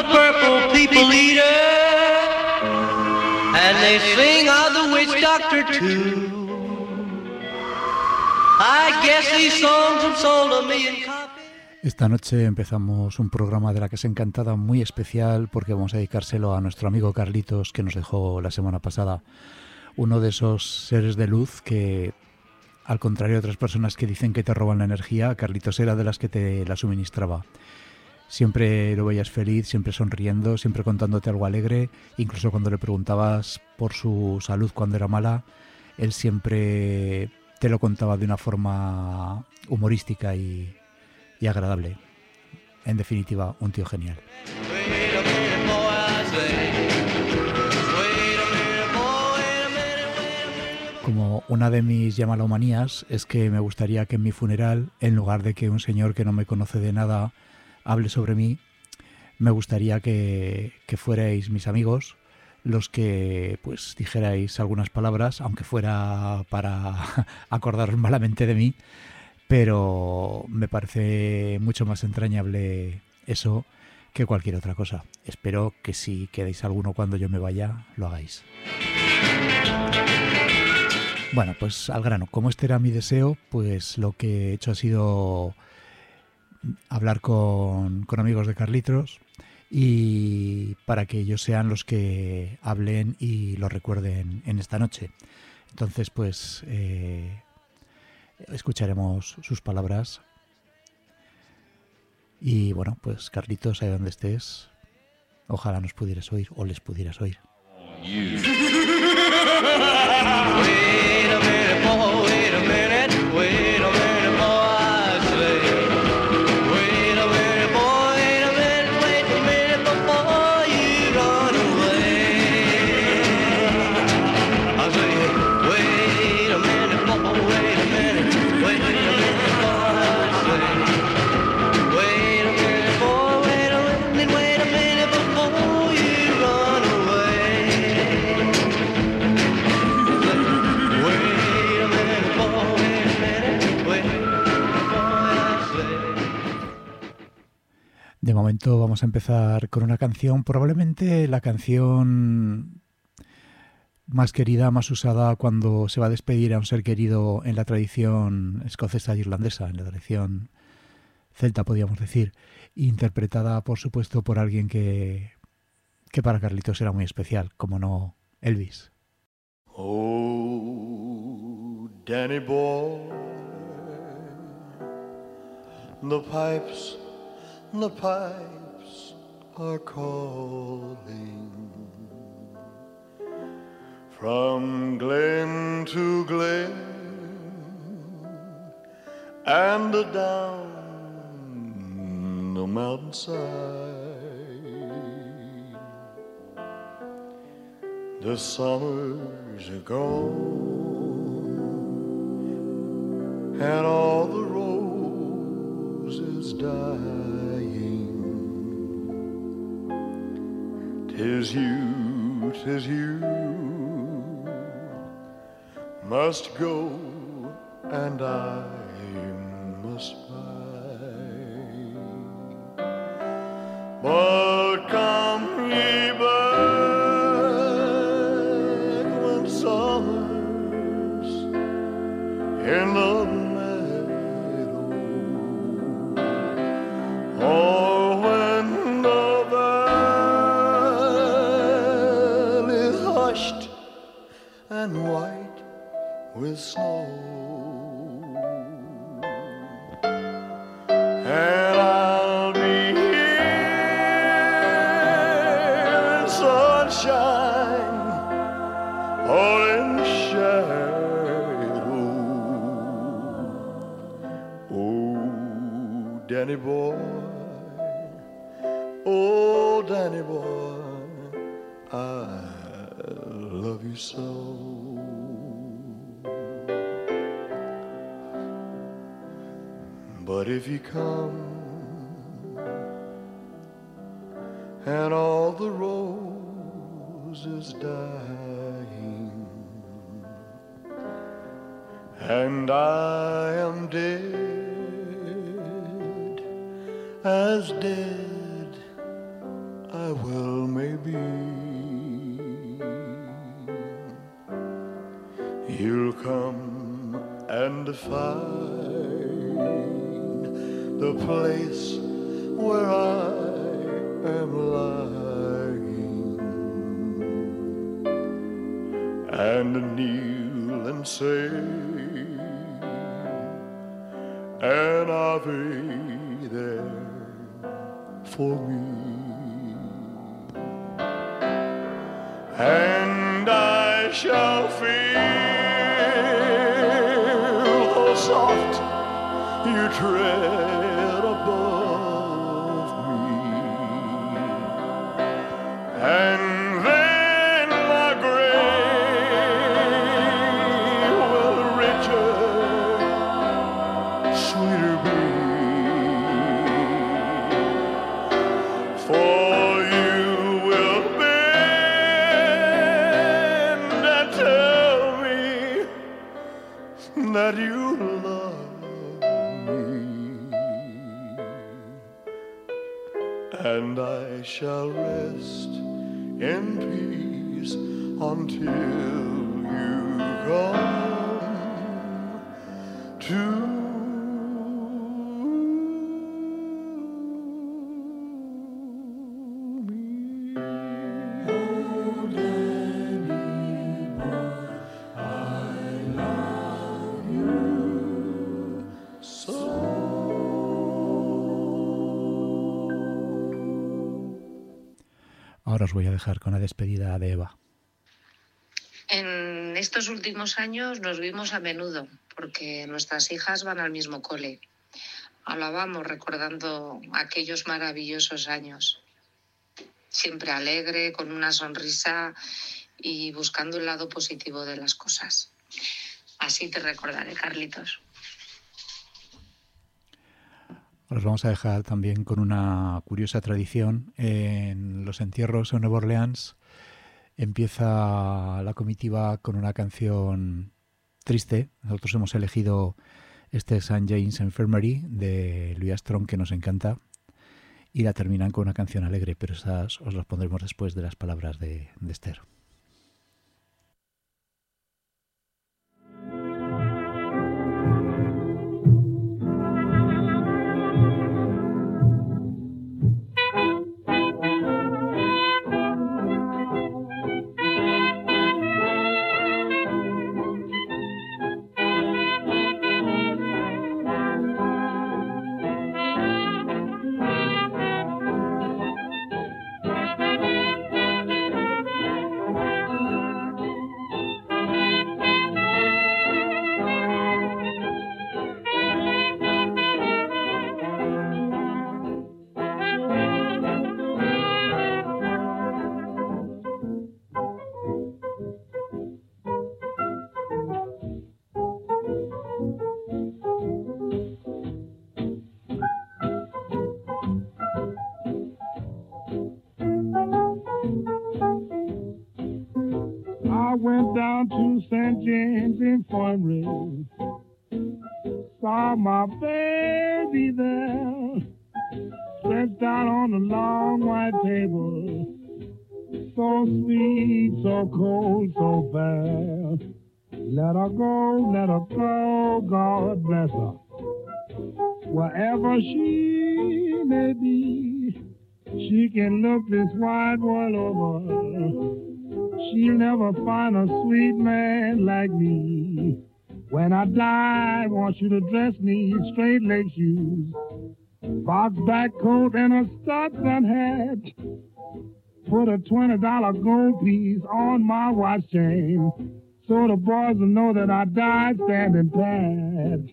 purple people eater, and they sing of the witch doctor too. I guess these songs have sold a million copies. Esta noche empezamos un programa de La Casa Encantada muy especial porque vamos a dedicárselo a nuestro amigo Carlitos, que nos dejó la semana pasada. Uno de esos seres de luz que, al contrario de otras personas que dicen que te roban la energía, Carlitos era de las que te la suministraba. Siempre lo veías feliz, siempre sonriendo, siempre contándote algo alegre. Incluso cuando le preguntabas por su salud cuando era mala, él siempre te lo contaba de una forma humorística y agradable. En definitiva, un tío genial. Como una de mis llamalomanías es que me gustaría que en mi funeral, en lugar de que un señor que no me conoce de nada hable sobre mí, me gustaría que fuerais mis amigos los que pues dijerais algunas palabras, aunque fuera para acordaros malamente de mí, pero me parece mucho más entrañable eso que cualquier otra cosa. Espero que si quedáis alguno cuando yo me vaya, lo hagáis. Bueno, pues al grano. Como este era mi deseo, pues lo que he hecho ha sido hablar con amigos de Carlitos y para que ellos sean los que hablen y lo recuerden en esta noche. Entonces, pues escucharemos sus palabras y bueno, pues Carlitos, ahí donde estés, ojalá nos pudieras oír o les pudieras oír. De momento vamos a empezar con una canción, probablemente la canción más querida, más usada cuando se va a despedir a un ser querido en la tradición escocesa e irlandesa, en la tradición celta, podríamos decir, interpretada, por supuesto, por alguien que para Carlitos era muy especial, como no, Elvis. Oh, Danny boy, the pipes are calling from glen to glen and down the mountainside. The summers are gone and all the roses dying. 'Tis you must go and I must bide. But come ye back when summer's in the meadow, or when the valley's hushed and white with snow, and I'll be here in sunshine or in shadow. Oh, Danny boy, oh, Danny boy, I love you so. But if you come and all the roses dying and I am dead, as dead well maybe you'll come and find the place where I am lying, and kneel and say an Ave there for me. And I shall feel how soft you tread above me, and then my grave will richer, sweeter be. For that you love me, and I shall rest in peace until you come to Ahora os voy a dejar con la despedida de Eva. En estos últimos años nos vimos a menudo porque nuestras hijas van al mismo cole. Hablábamos recordando aquellos maravillosos años. Siempre alegre, con una sonrisa y buscando el lado positivo de las cosas. Así te recordaré, Carlitos. Os vamos a dejar también con una curiosa tradición. En los entierros en Nueva Orleans empieza la comitiva con una canción triste. Nosotros hemos elegido este St. James Infirmary de Louis Armstrong, que nos encanta, y la terminan con una canción alegre, pero esas os las pondremos después de las palabras de Esther. Went down to St. James Infirmary, saw my baby there, stretched out on the long white table, so sweet, so cold, so fair. Let her go, God bless her. Wherever she may be, she can look this wide world over. She'll never find a sweet man like me. When I die, I want you to dress me in straight leg shoes, box back coat and a Stetson hat. Put a $20 gold piece on my watch chain, so the boys will know that I died standing pat.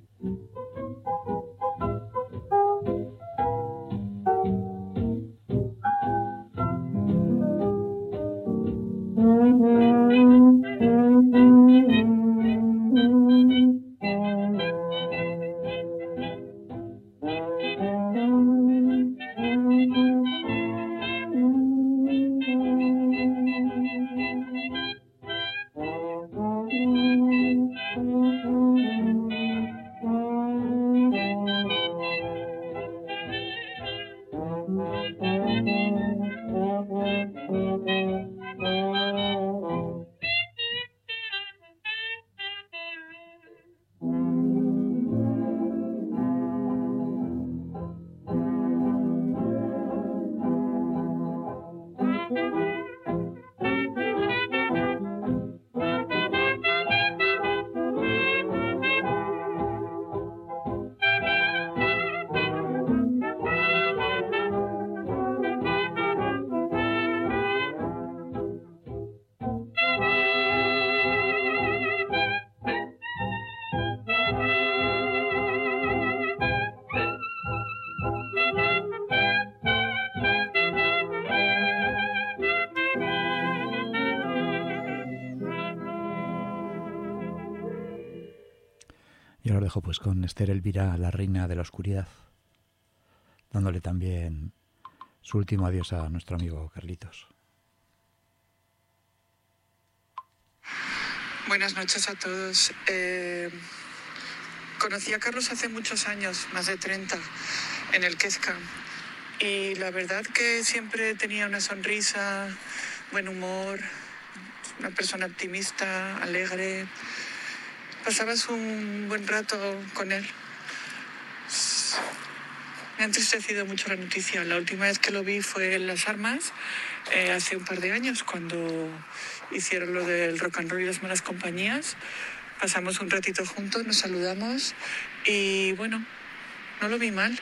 que los dejo pues con Esther Elvira, la reina de la oscuridad, dándole también su último adiós a nuestro amigo Carlitos. Buenas noches a todos. Conocí a Carlos hace muchos años, más de 30, en el Quezca. Y la verdad que siempre tenía una sonrisa, buen humor, una persona optimista, alegre. Pasabas un buen rato con él. Me ha entristecido mucho la noticia. La última vez que lo vi fue en Las Armas, hace un par de años, cuando hicieron lo del rock and roll y las malas compañías. Pasamos un ratito juntos, nos saludamos y bueno, no lo vi mal.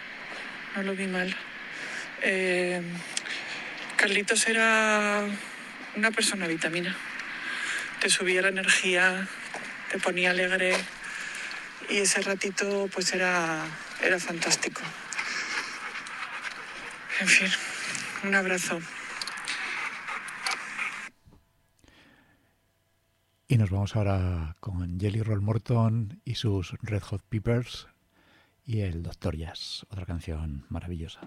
Carlitos era una persona vitamina. Te subía la energía, te ponía alegre y ese ratito pues era fantástico. En fin, un abrazo. Y nos vamos ahora con Jelly Roll Morton y sus Red Hot Peppers y el Dr. Jazz, otra canción maravillosa.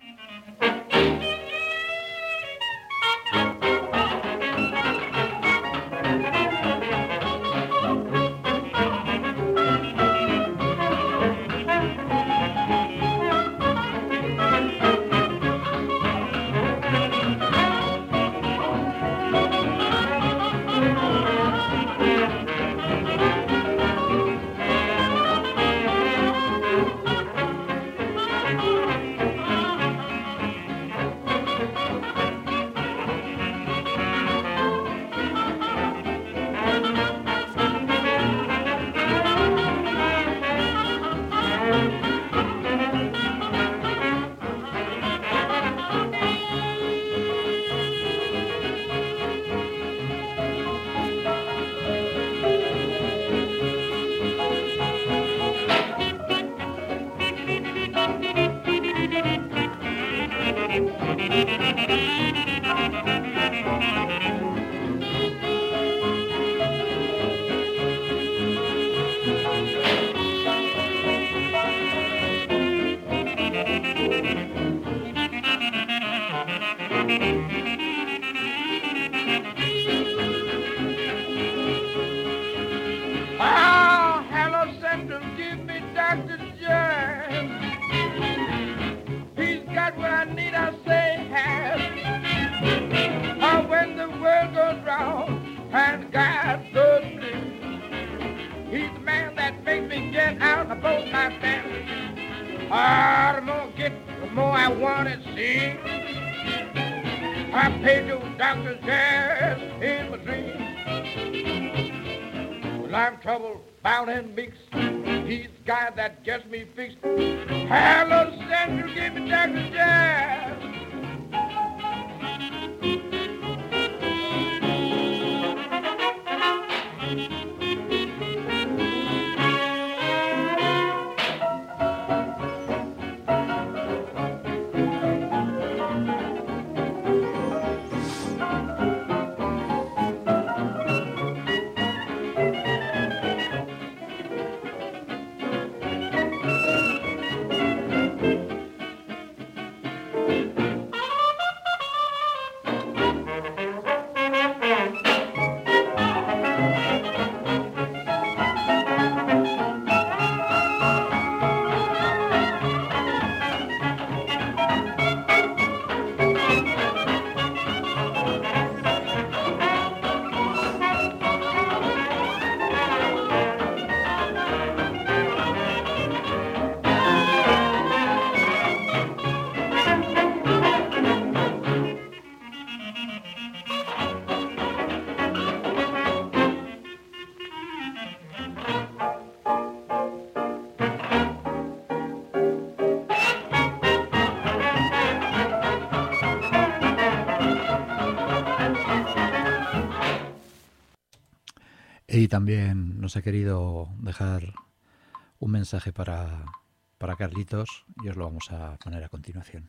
Y también nos ha querido dejar un mensaje para Carlitos y os lo vamos a poner a continuación.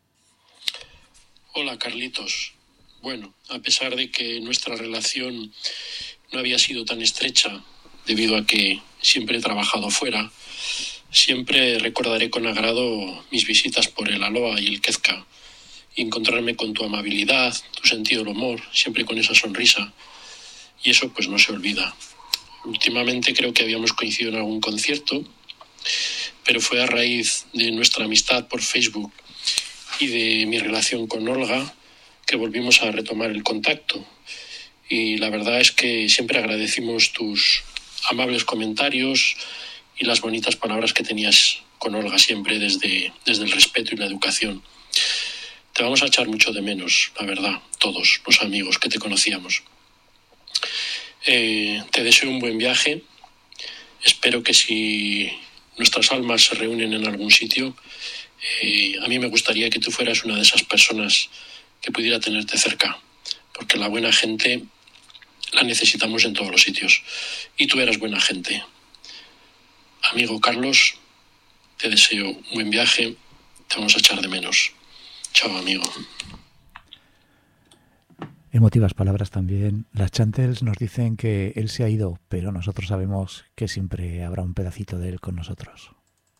Hola Carlitos. Bueno, a pesar de que nuestra relación no había sido tan estrecha debido a que siempre he trabajado fuera. Siempre recordaré con agrado mis visitas por el Aloha y el Kezka y encontrarme con tu amabilidad, tu sentido del humor, siempre con esa sonrisa. Y eso pues no se olvida. Últimamente creo que habíamos coincidido en algún concierto, pero fue a raíz de nuestra amistad por Facebook y de mi relación con Olga que volvimos a retomar el contacto. Y la verdad es que siempre agradecimos tus amables comentarios y las bonitas palabras que tenías con Olga siempre desde el respeto y la educación. Te vamos a echar mucho de menos, la verdad, todos los amigos que te conocíamos. Te deseo un buen viaje. Espero que si nuestras almas se reúnen en algún sitio, a mí me gustaría que tú fueras una de esas personas que pudiera tenerte cerca, porque la buena gente la necesitamos en todos los sitios. Y tú eras buena gente. Amigo Carlos, te deseo un buen viaje. Te vamos a echar de menos. Chao, amigo. Emotivas palabras también. Las Chantels nos dicen que él se ha ido, pero nosotros sabemos que siempre habrá un pedacito de él con nosotros.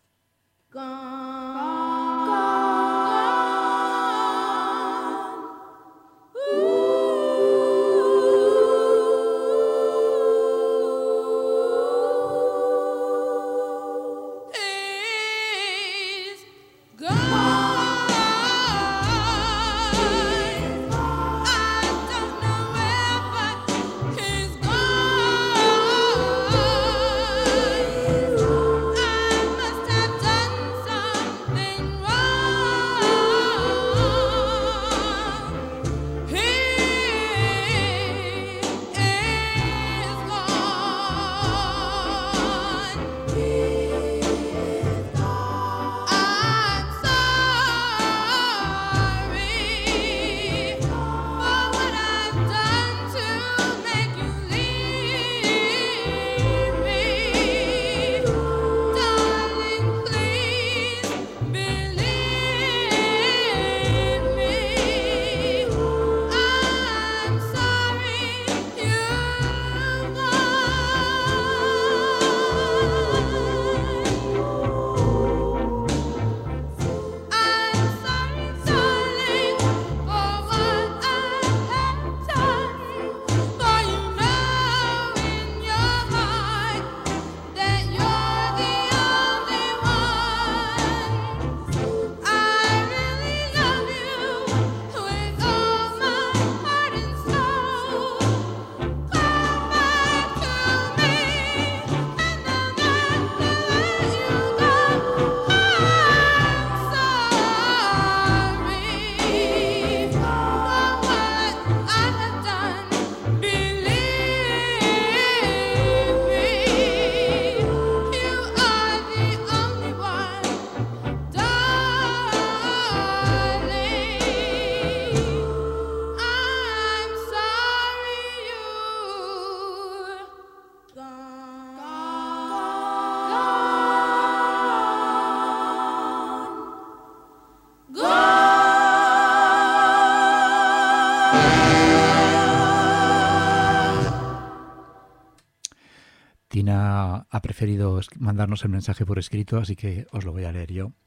Tina ha preferido mandarnos el mensaje por escrito, así que os lo voy a leer yo.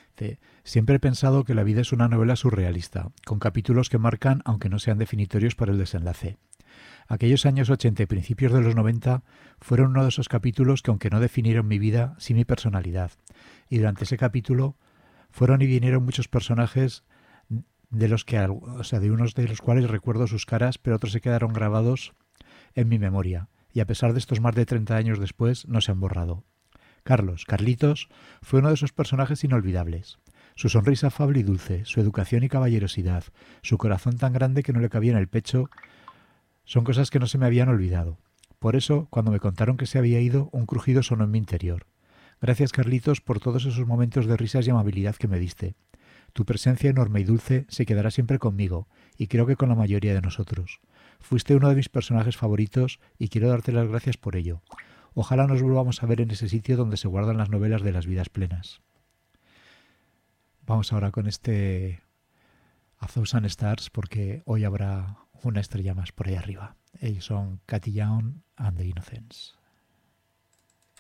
Siempre he pensado que la vida es una novela surrealista, con capítulos que marcan, aunque no sean definitorios para el desenlace. Aquellos años 80 y principios de los 90 fueron uno de esos capítulos que, aunque no definieron mi vida, sí mi personalidad. Y durante ese capítulo fueron y vinieron muchos personajes de los que, de unos de los cuales recuerdo sus caras, pero otros se quedaron grabados en mi memoria. Y a pesar de estos más de 30 años después, no se han borrado. Carlitos, fue uno de esos personajes inolvidables. Su sonrisa afable y dulce, su educación y caballerosidad, su corazón tan grande que no le cabía en el pecho, son cosas que no se me habían olvidado. Por eso, cuando me contaron que se había ido, un crujido sonó en mi interior. Gracias, Carlitos, por todos esos momentos de risas y amabilidad que me diste. Tu presencia enorme y dulce se quedará siempre conmigo, y creo que con la mayoría de nosotros. Fuiste uno de mis personajes favoritos y quiero darte las gracias por ello. Ojalá nos volvamos a ver en ese sitio donde se guardan las novelas de las vidas plenas. Vamos ahora con este A Thousand Stars, porque hoy habrá una estrella más por ahí arriba. Ellos son Cathy Young and the Innocents.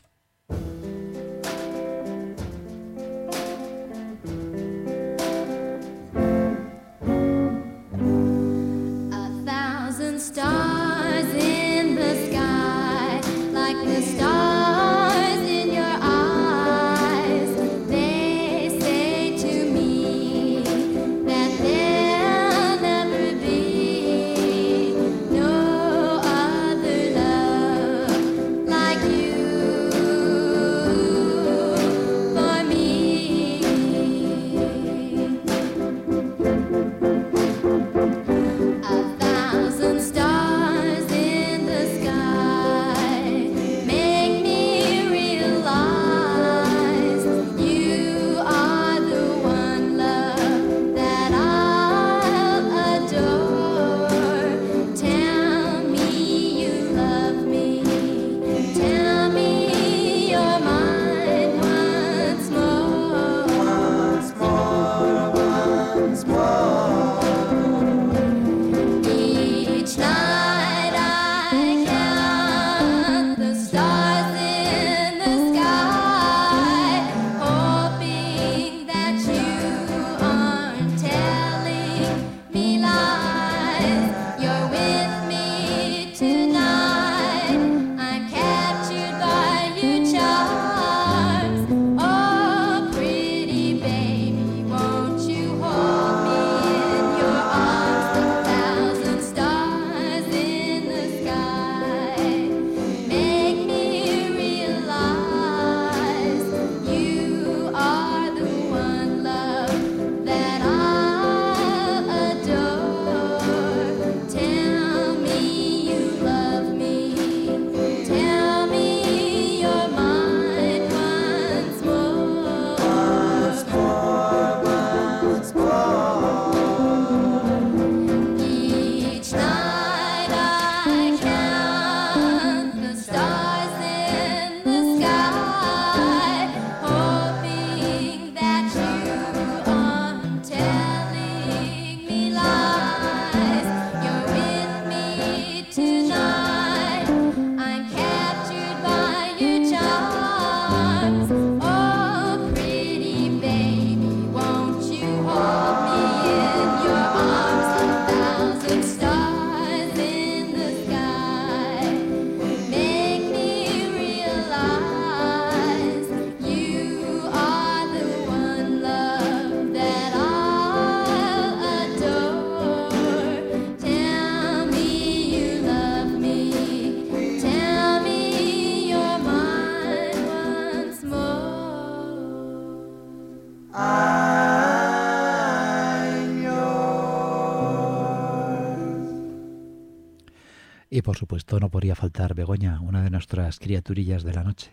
Y por supuesto no podría faltar Begoña, una de nuestras criaturillas de la noche.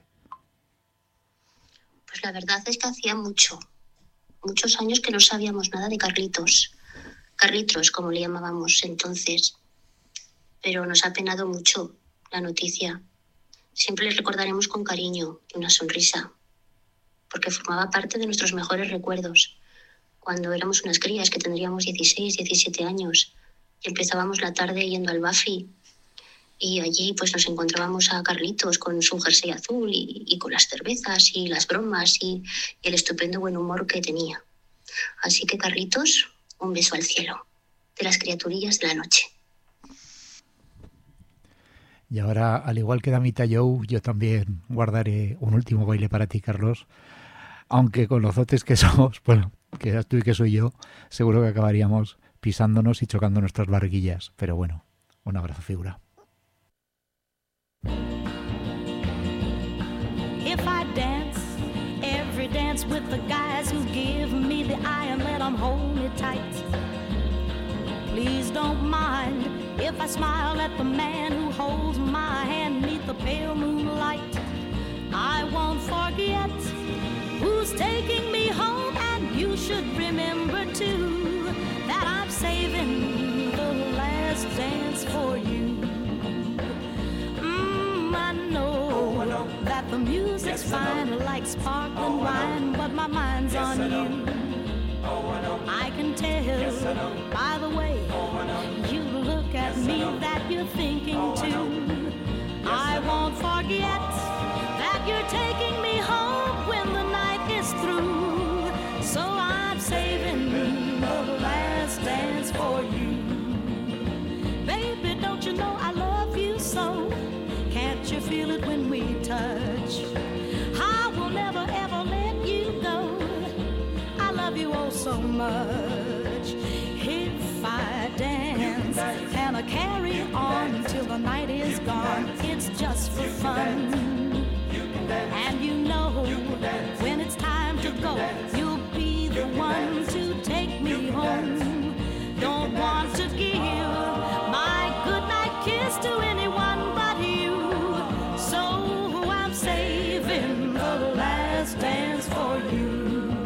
Pues la verdad es que hacía muchos años que no sabíamos nada de Carlitos, como le llamábamos entonces, pero nos ha penado mucho la noticia. Siempre le recordaremos con cariño y una sonrisa, porque formaba parte de nuestros mejores recuerdos, cuando éramos unas crías que tendríamos 16, 17 años y empezábamos la tarde yendo al Buffy. Y allí pues nos encontrábamos a Carlitos con su jersey azul y con las cervezas y las bromas y el estupendo buen humor que tenía. Así que Carlitos, un beso al cielo, de las criaturillas de la noche. Y ahora, al igual que Damita Joe, yo también guardaré un último baile para ti, Carlos. Aunque con los zotes que somos, bueno, que eras tú y que soy yo, seguro que acabaríamos pisándonos y chocando nuestras barriguillas. Pero bueno, un abrazo, figura. If I dance, every dance with the guys who give me the eye and let them hold me tight. Please don't mind if I smile at the man who holds my hand neath the pale moonlight. I won't forget who's taking me home, and you should remember too that I'm saving the last dance for you. I know that the music's fine like sparkling wine, but my mind's on you. I can tell by the way you look at me that you're thinking too. I won't forget that you're taking much if I dance and I carry on till the night is gone. It's just for fun. And you know when it's time to go, you'll be the one to take me home. Don't want to give my goodnight kiss to anyone but you, so I'm saving the last dance for you.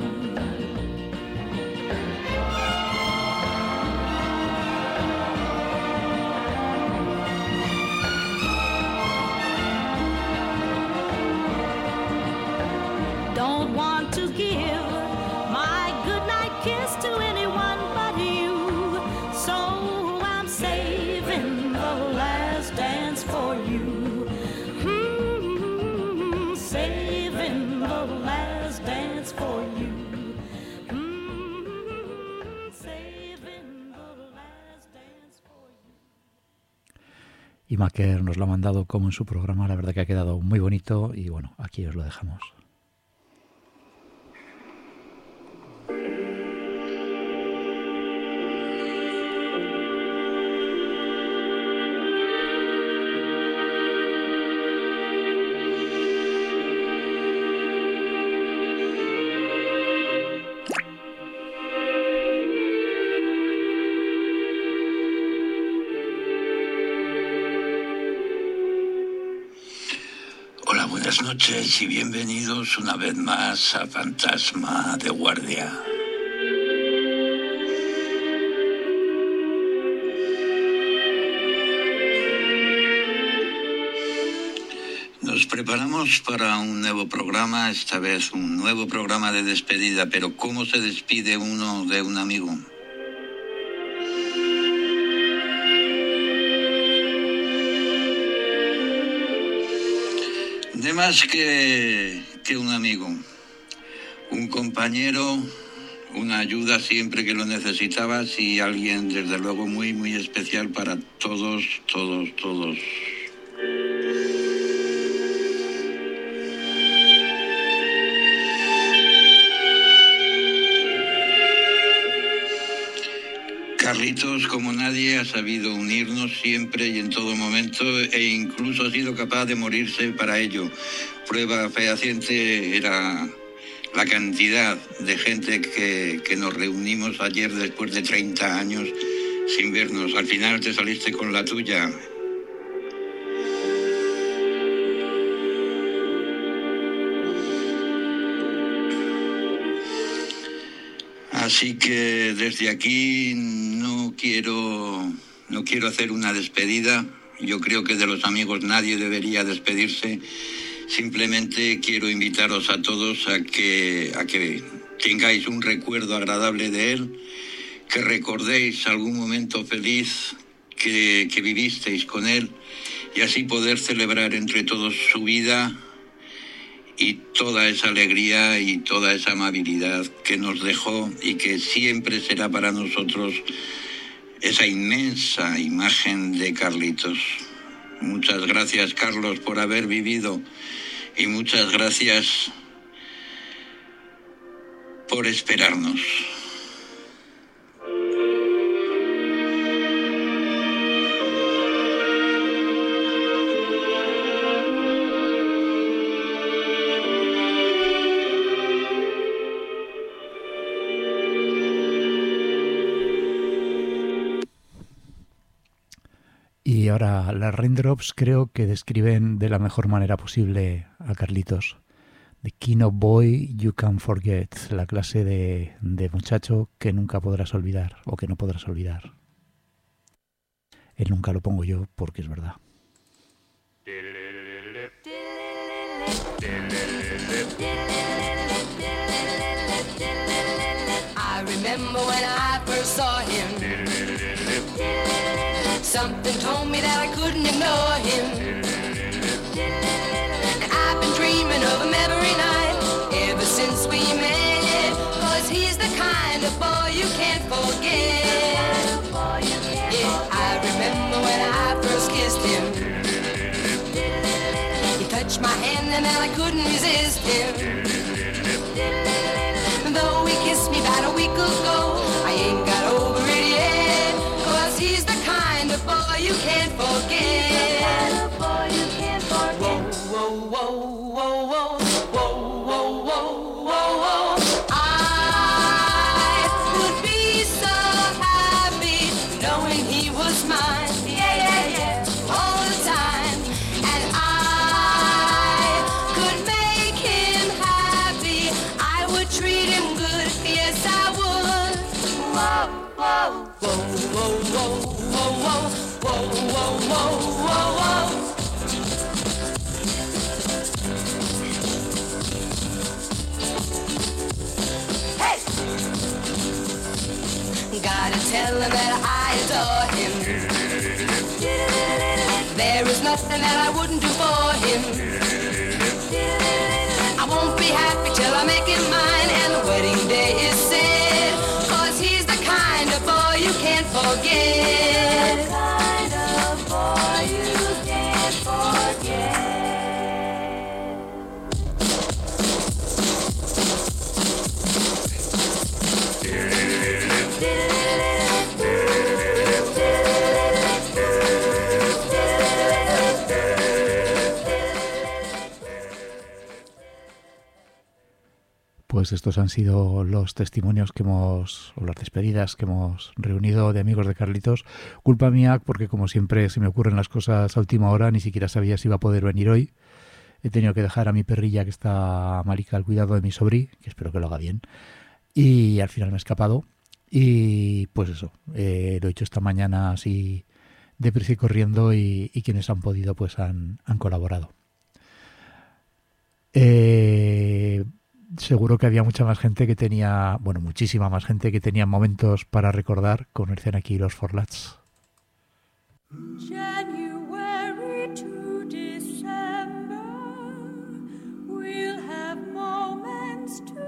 Don't want to give my goodnight kiss to anyone but you, so I'm saving the last dance for you. Saving the last dance for you. Saving the last dance for you. Y Maker nos lo ha mandado como en su programa, la verdad que ha quedado muy bonito y bueno, aquí os lo dejamos. Buenas noches y bienvenidos una vez más a Fantasma de Guardia. Nos preparamos para un nuevo programa, esta vez un nuevo programa de despedida, pero ¿cómo se despide uno de un amigo? De más que un amigo, un compañero, una ayuda siempre que lo necesitabas y alguien desde luego muy, muy especial para todos. Carlitos, como nadie, ha sabido unirnos siempre y en todo momento e incluso ha sido capaz de morirse para ello. Prueba fehaciente era la cantidad de gente que nos reunimos ayer después de 30 años sin vernos. Al final te saliste con la tuya. Así que desde aquí no quiero hacer una despedida. Yo creo que de los amigos nadie debería despedirse. Simplemente quiero invitaros a todos a que tengáis un recuerdo agradable de él, que recordéis algún momento feliz que vivisteis con él y así poder celebrar entre todos su vida y toda esa alegría y toda esa amabilidad que nos dejó y que siempre será para nosotros esa inmensa imagen de Carlitos. Muchas gracias, Carlos, por haber vivido y muchas gracias por esperarnos. Y ahora las Raindrops creo que describen de la mejor manera posible a Carlitos. The kind of boy you can't forget, la clase de muchacho que nunca podrás olvidar o que no podrás olvidar. El nunca lo pongo yo porque es verdad. I remember when I first saw him. Something told me that I couldn't ignore him. And I've been dreaming of him every night ever since we met. 'Cause he's the kind of boy you can't forget. Yeah, I remember when I first kissed him. He touched my hand and then I couldn't resist him. though he kissed me about a week ago. I ain't got over it yet, 'cause he's the kind of boy you can't forget. Whoa, whoa, whoa, whoa, whoa, whoa, whoa, whoa, whoa, whoa. I would be so happy knowing he was mine, yeah, yeah, yeah, all the time. And I could make him happy, I would treat him good, yes I would. Whoa, whoa, whoa, whoa, whoa, whoa, whoa, whoa, whoa, whoa, whoa. Gotta tell him that I adore him. There is nothing that I wouldn't do for him. I won't be happy till I make him mine and the wedding day is set, 'cause he's the kind of boy you can't forget. The kind of boy you can't forget. Pues estos han sido los testimonios o las despedidas que hemos reunido de amigos de Carlitos. Culpa mía, porque como siempre se me ocurren las cosas a última hora, ni siquiera sabía si iba a poder venir hoy. He tenido que dejar a mi perrilla, que está marica, al cuidado de mi sobrí, que espero que lo haga bien. Y al final me he escapado. Y pues eso, lo he hecho esta mañana así deprisa y corriendo, y quienes han podido pues han colaborado. Seguro que había mucha más gente que tenía, bueno, muchísima más gente que tenía momentos para recordar, como dicen aquí los Forlats. January to December, we'll have moments to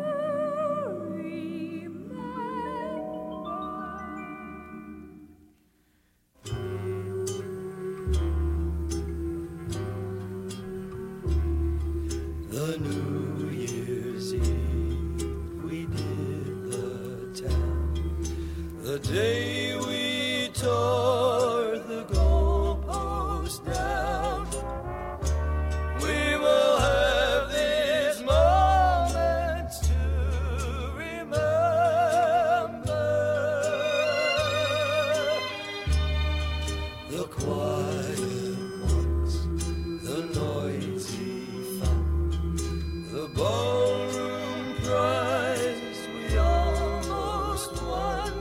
The New Year's Eve, we did the town. The day we tore the goalpost down. We will have these moments to remember. The quiet ones, the noisy the ballroom prize we almost won.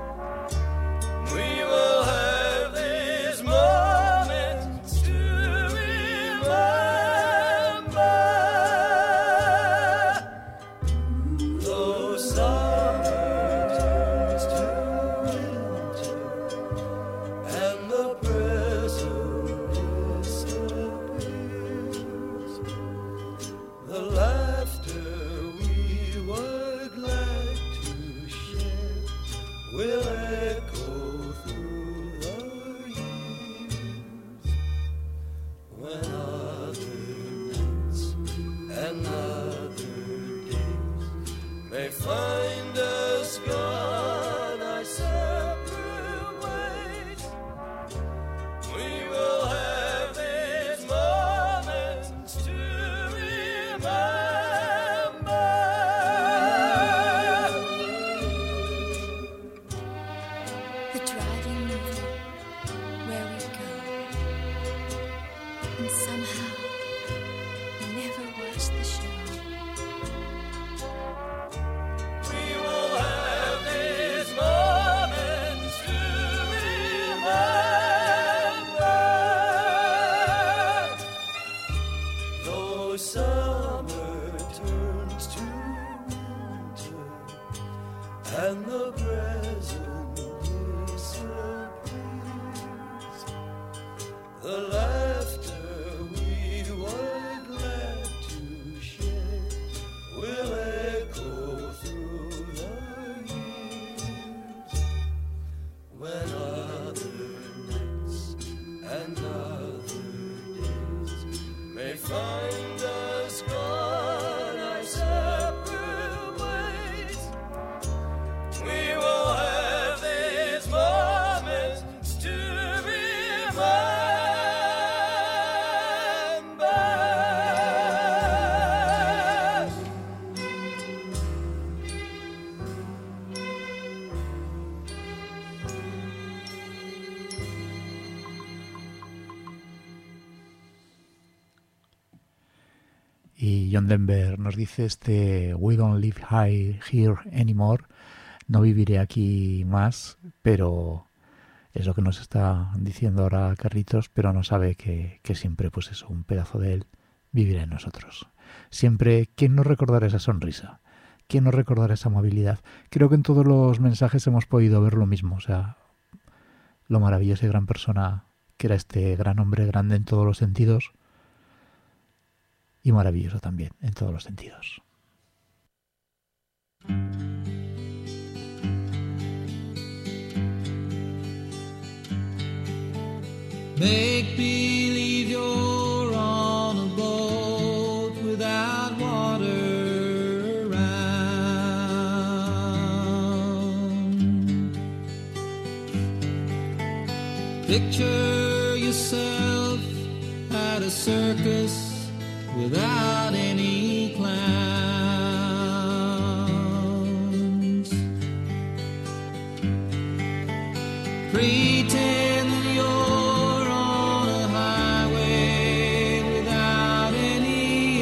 We will have these moments to remember. Though summer turns to winter and the present disappears, the laughter we were glad to share will echo through the years, when other nights and other days may find us gone our separate ways. We will have these moments to the driving movie where we go, and somehow we never watch the show. We will have these moments to remember. Though summer turns to winter and the present disappears, the laughter we were glad to share will echo through the years, when other nights and other days may find us gone our separate ways. Y John Denver nos dice We don't live high here anymore. No viviré aquí más, pero es lo que nos está diciendo ahora Carlitos, pero no sabe que siempre, pues eso, un pedazo de él vivirá en nosotros. Siempre, ¿quién nos recordará esa sonrisa? ¿Quién nos recordará esa amabilidad? Creo que en todos los mensajes hemos podido ver lo mismo, o sea, lo maravillosa y gran persona que era este gran hombre, grande en todos los sentidos y maravilloso también en todos los sentidos. Make believe you're on a boat without water around. Picture yourself at a circus without any clowns. Pretend you're on a highway without any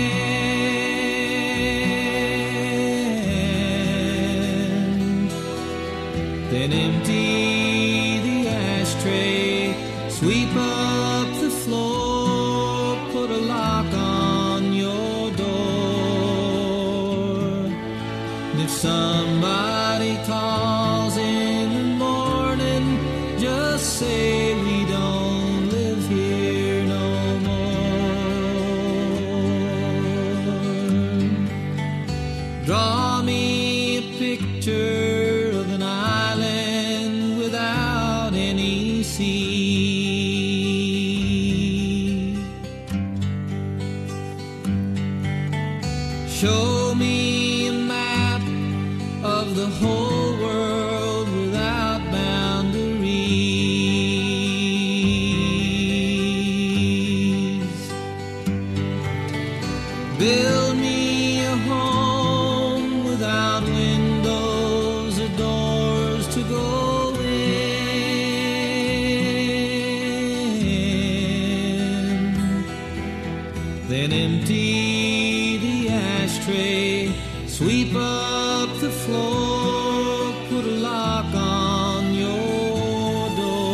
end. Then empty the ashtray, sweep up the floor, put a lock on your door. And if somebody calls in the morning, just say we don't live here no more. Draw me a picture of an island without any sea. Show me a map of the whole world without boundaries. Build me a home without windows or doors to go in. Then empty the ashtray, sweep up the floor, put a lock on your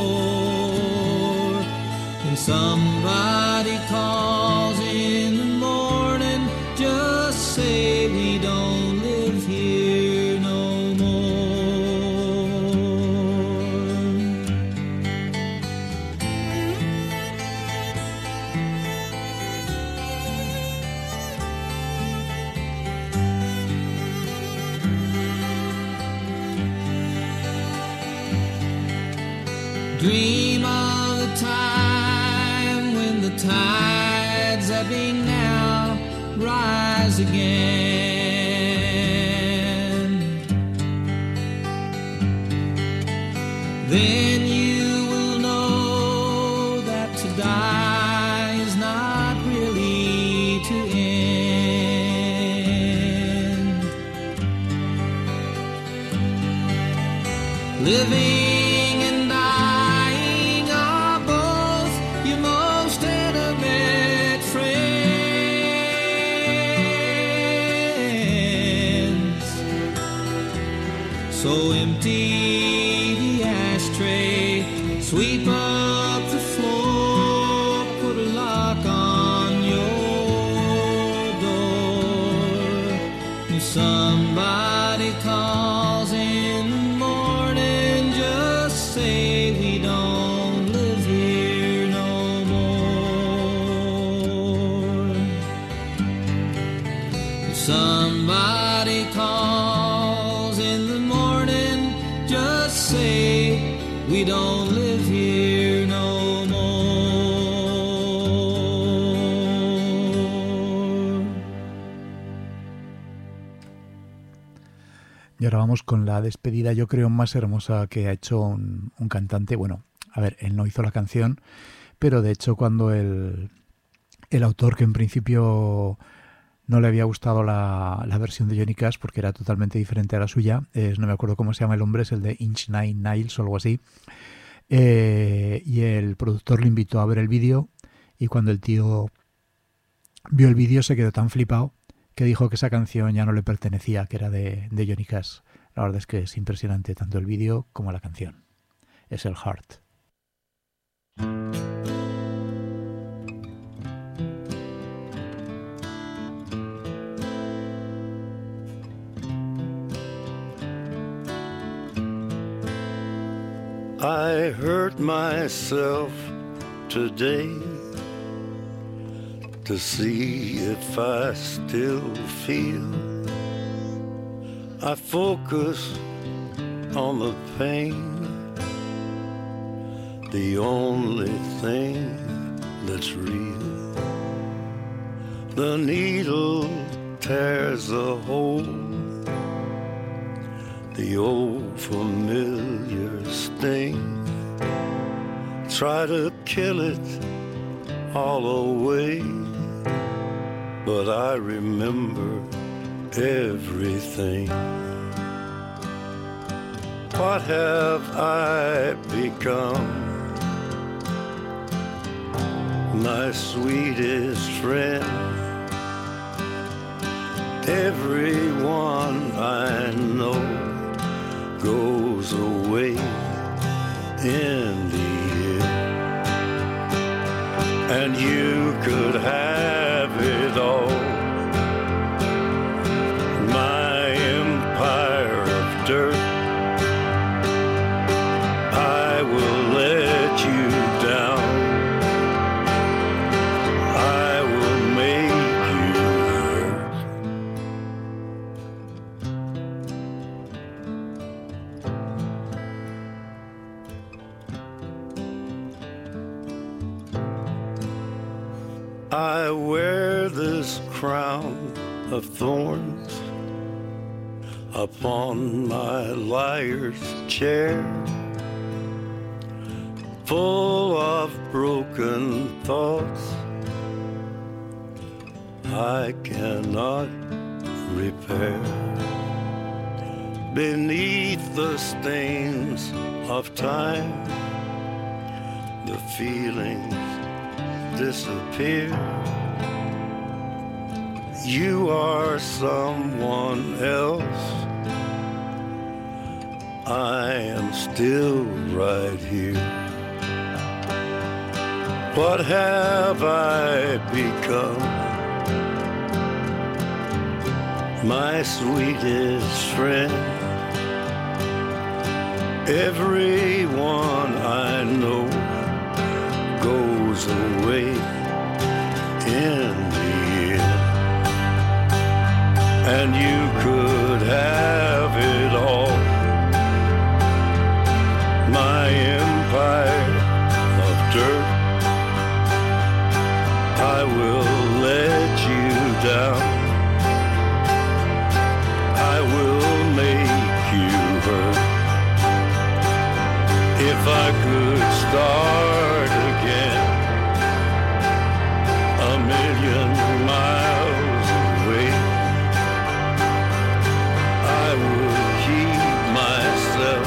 door. And somebody calls in the morning, just say we don't live here no more. Dream of the time when the tides ebbing now rise again. Then you will know that to die is not really to end. Living and dying are both your most intimate friends. So empty the ashtray, sweep up the floor, put a lock on your door. If somebody calls in the morning, just say we don't live here no more. If somebody calls in the morning, just say we don't live here no more. Y ahora vamos con la despedida, yo creo, más hermosa que ha hecho un cantante. Bueno, a ver, él no hizo la canción, pero de hecho cuando el autor, que en principio no le había gustado la versión de Johnny Cash porque era totalmente diferente a la suya, no me acuerdo cómo se llama el hombre, es el de Inch Nine Nails o algo así, y el productor le invitó a ver el vídeo, y cuando el tío vio el vídeo se quedó tan flipado que dijo que esa canción ya no le pertenecía, que era de Johnny Cash. La verdad es que es impresionante tanto el vídeo como la canción. Es el Heart. I hurt myself today to see if I still feel. I focus on the pain, the only thing that's real. The needle tears a hole, the old familiar sting. Try to kill it all away, but I remember everything. What have I become? My sweetest friend. Everyone I know goes away in the end, and you could have it all. My empire of dirt, I will let you down. I will make you hurt. I wear this crown of thorns upon my liar's chair, full of broken thoughts I cannot repair. Beneath the stains of time, the feelings disappear. You are someone else, I am still right here. What have I become? My sweetest friend. Everyone I know goes away in the end, and you could have it all. My empire of dirt, I will let you down. I will make you hurt. If I could start again, a million miles away, I would keep myself.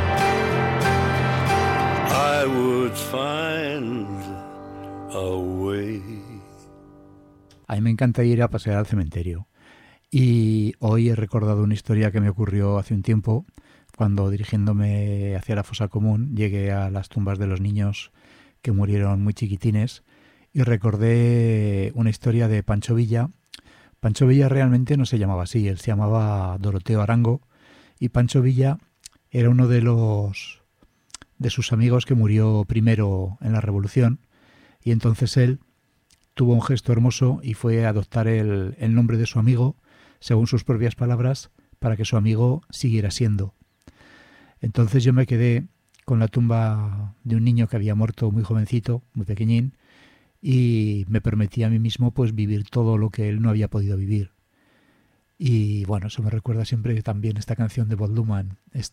I would find a way. A mí me encanta ir a pasear al cementerio. Y hoy he recordado una historia que me ocurrió hace un tiempo, cuando dirigiéndome hacia la fosa común llegué a las tumbas de los niños que murieron muy chiquitines y recordé una historia de Pancho Villa. Pancho Villa realmente no se llamaba así, él se llamaba Doroteo Arango, y Pancho Villa era uno de sus amigos que murió primero en la Revolución, y entonces él tuvo un gesto hermoso y fue a adoptar el nombre de su amigo, según sus propias palabras, para que su amigo siguiera siendo. Entonces yo me quedé con la tumba de un niño que había muerto muy jovencito, muy pequeñín, y me permití a mí mismo pues vivir todo lo que él no había podido vivir. Y bueno, eso me recuerda siempre también esta canción de Bob Dylan,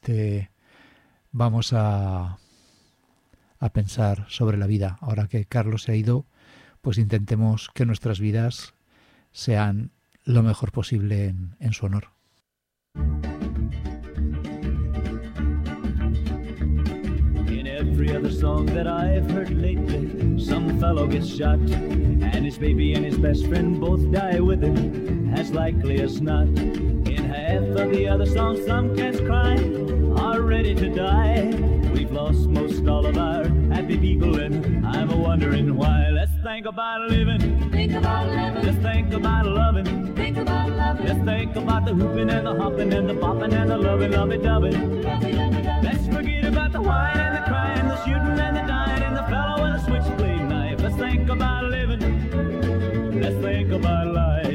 vamos a pensar sobre la vida. Ahora que Carlos se ha ido, pues intentemos que nuestras vidas sean lo mejor posible en su honor. In every other song that I've heard lately, some fellow gets shot, and his baby and his best friend both die with him, as likely as not. In half of the other songs, some cats crying are ready to die. We've lost most all of our happy people, and I'm a-wondering why. Let's think about living. Think about living. Let's think about loving. Think about loving. Let's think about the hooping and the hopping and the bopping and the loving, lovey-dovey. Let's forget about the whine and the crying, the shooting and the dying, and the fellow with a switchblade knife. Let's think about living. Let's think about life.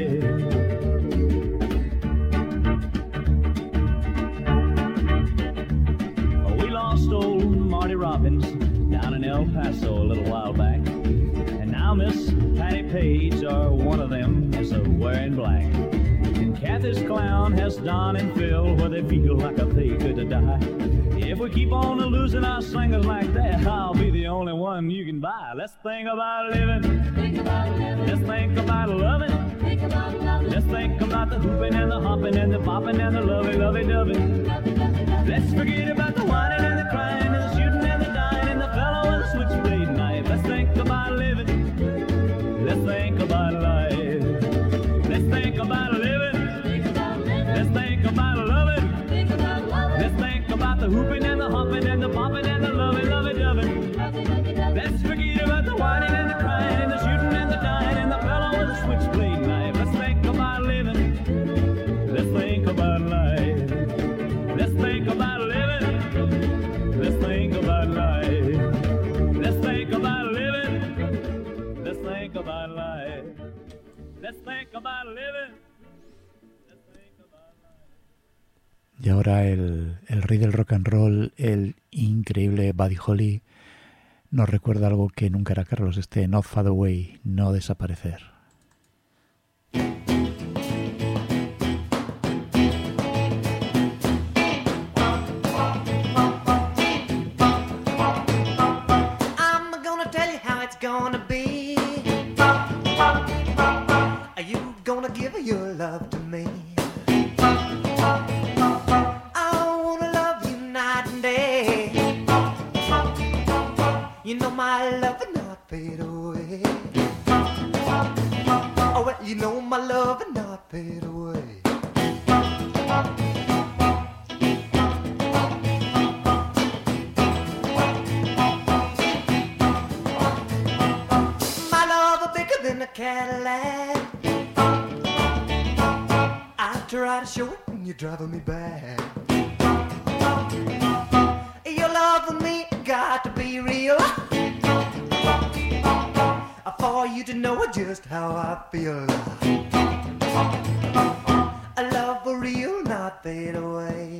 We lost old Marty Robbins down in El Paso a little while back, and now Miss Patty Page, or one of them, is wearing black. And Kathy's clown has Don and Phil, where they feel like they could die. If we keep on losing our singers like that, I'll be the only one you can buy. Let's think about living. Think about living. Let's think about loving. Think about loving. Let's think about the hooping and the hopping and the bopping and the lovey-dovey. Let's forget about the whining and the crying and the shooting and the dying and the fellow with a switchblade knife. Let's think about living. Let's think about life. Let's think about living. Let's think about loving. Let's think about the hooping and the hopping and the bopping and the lovey-dovey. Let's forget about the whining and the crying and the shooting and the dying and the fellow with a switchblade knife. Let's think about living. Let's think about life. Let's think about living. Let's think about life. Let's think about living. Let's think about life. Let's think about living. Y ahora el rey del rock and roll, el increíble Buddy Holly, nos recuerda algo que nunca era Carlos, Not Far Away, no desaparecer. I'm gonna tell you how it's gonna be. Are you gonna give your love to me? You know my love will not fade away. Oh, well, you know my love will not fade away. My love is bigger than a Cadillac. I try to show it and you're driving me back. Your love with me got to be real, for you to know just how I feel. A love for real, not fade away.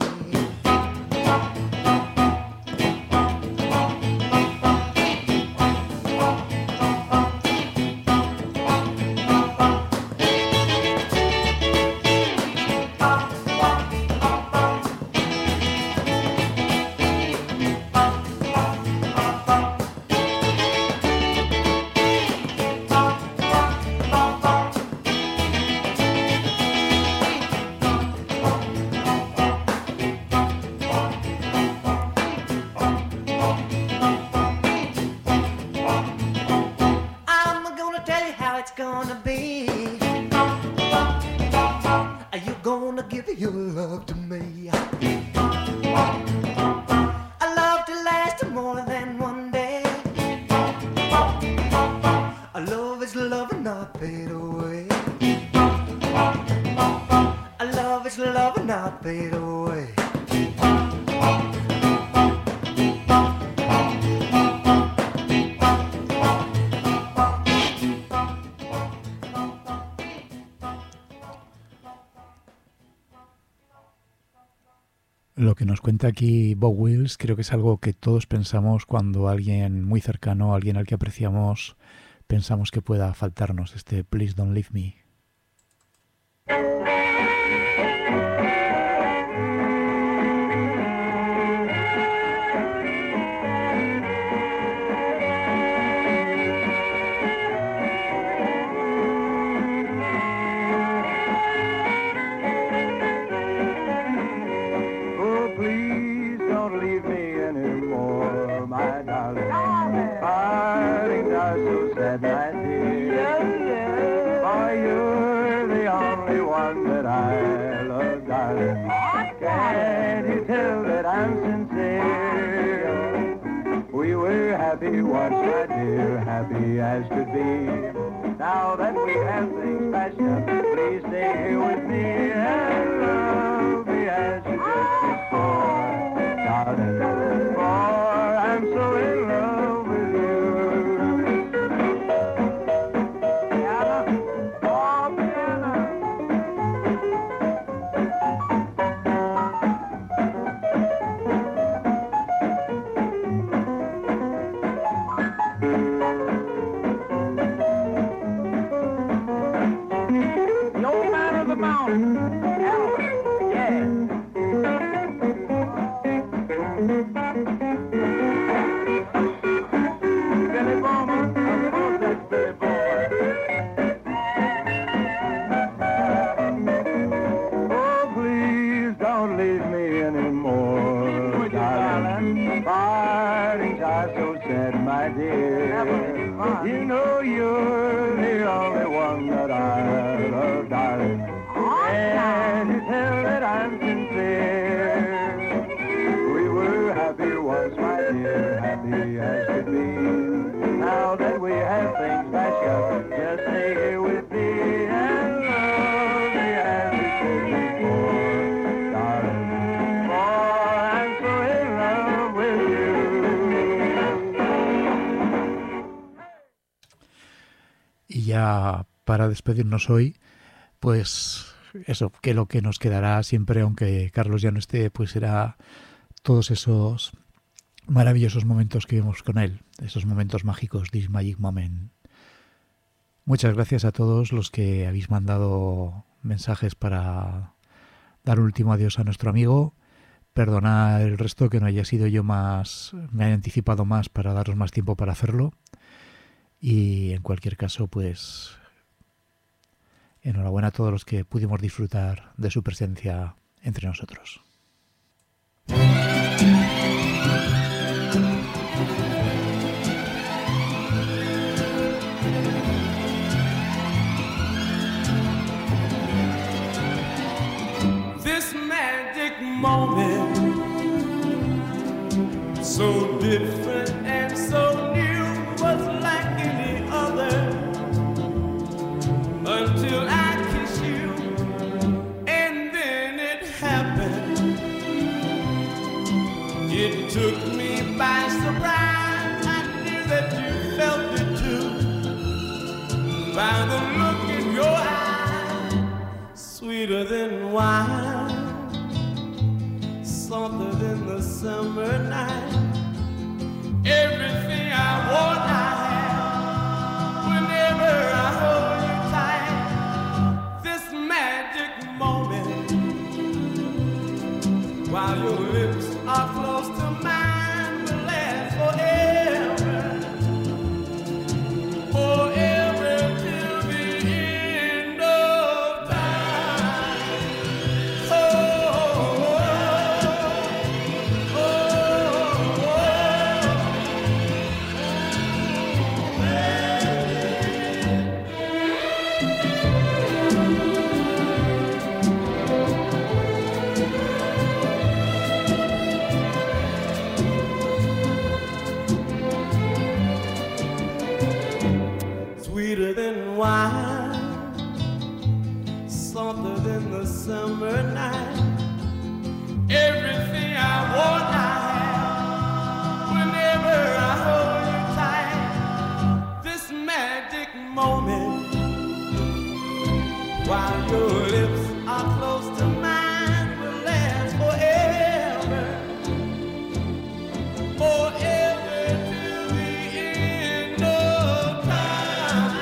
Lo que nos cuenta aquí Bob Wills creo que es algo que todos pensamos cuando alguien muy cercano, alguien al que apreciamos, pensamos que pueda faltarnos, Please Don't Leave Me. Oh, please don't leave me anymore, my darling. said, my dear, for you're the only one that I love, darling. Can't you tell that I'm sincere? We were happy once, my dear, happy as could be. Now that we have things patched up, please stay here with me and love me as you did before, darling. For I'm so in love with you. Piano, oh piano. The old man of the mountain, Albert, yeah. Billy Bowman, of course that's Billy Boy. Oh, please don't leave me anymore, darling. Parting's are so sad, my dear. You know you're the only one that I love, darling. And you tell that I'm sincere. We were happy once, my dear, happy as could be. Now that we have things patched up, just stay here with me and love me as we did before, darling. For I'm so in love with you. Y ya para despedirnos hoy, pues eso, que lo que nos quedará siempre, aunque Carlos ya no esté, pues será todos esos maravillosos momentos que vimos con él, esos momentos mágicos, this magic moment. Muchas gracias a todos los que habéis mandado mensajes para dar un último adiós a nuestro amigo. Perdonad el resto que no haya sido yo más, me haya anticipado más para daros más tiempo para hacerlo. Y en cualquier caso, pues enhorabuena a todos los que pudimos disfrutar de su presencia entre nosotros. This magic moment, so different and so new, was like any other until I kissed you, and then it happened. It took me by surprise. I knew that you felt it too, by the look in your eye, sweeter than wine, softer than the summer night. Everything I want, I have. Whenever I hold you tight, this magic moment, while your lips are close to mine, will last forever, forever till the end of time. Oh, sweeter than wine, softer than the summer night. Everything I want, I have. Whenever I hold you tight, this magic moment, while your lips are close to mine, will last forever, forever till the end of time.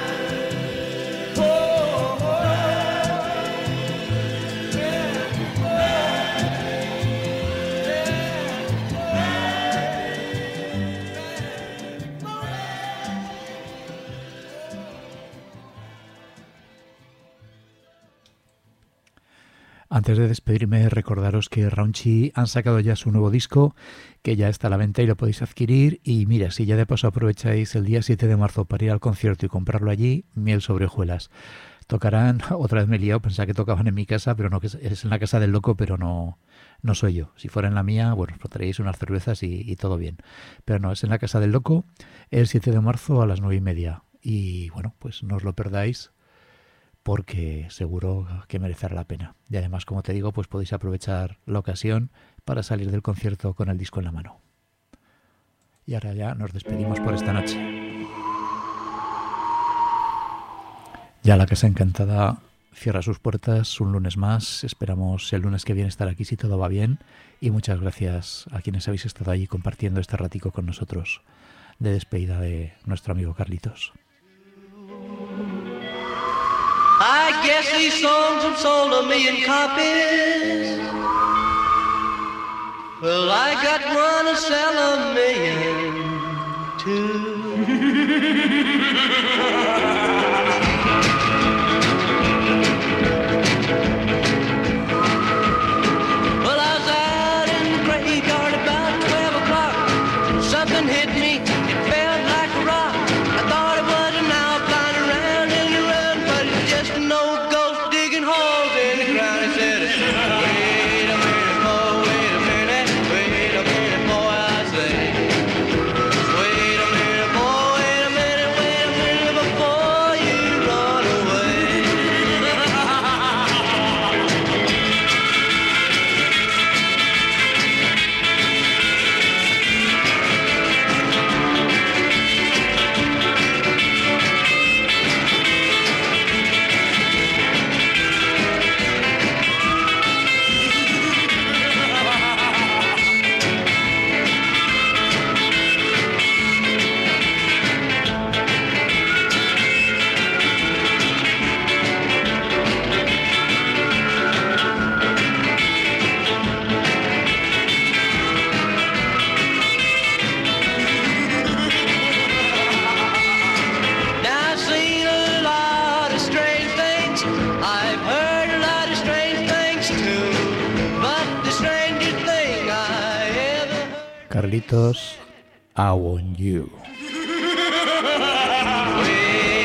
Antes de despedirme, recordaros que Raunchy han sacado ya su nuevo disco, que ya está a la venta y lo podéis adquirir. Y mira, si ya de paso aprovecháis el día 7 de marzo para ir al concierto y comprarlo allí, miel sobre hojuelas. Tocarán, otra vez me he liado, pensaba que tocaban en mi casa, pero no, que es en la casa del loco, pero no soy yo. Si fuera en la mía, bueno, os traéis unas cervezas y todo bien. Pero no, es en la casa del loco, el 7 de marzo a las 9:30. Y bueno, pues no os lo perdáis, porque seguro que merecerá la pena. Y además, como te digo, pues podéis aprovechar la ocasión para salir del concierto con el disco en la mano. Y ahora ya nos despedimos por esta noche. Ya la Casa Encantada cierra sus puertas un lunes más. Esperamos el lunes que viene estar aquí si todo va bien. Y muchas gracias a quienes habéis estado allí compartiendo este ratico con nosotros de despedida de nuestro amigo Carlitos. I guess these songs have sold 1,000,000 copies. Well, I got one to sell 1,000,000 too. Well, I was out in the graveyard about 12 o'clock. Something hit me, it felt like a rock. I thought it was an owl flying around in the road, but it's just an old ghost digging holes in the ground. He said, wait a minute, boy, wait a minute, boy, I say. Wait a minute, boy, wait a minute before you run away. Now I've seen a lot of strange things. I've heard a lot of strange things too. But the strangest thing I ever heard. Carlitos, I want you. Wait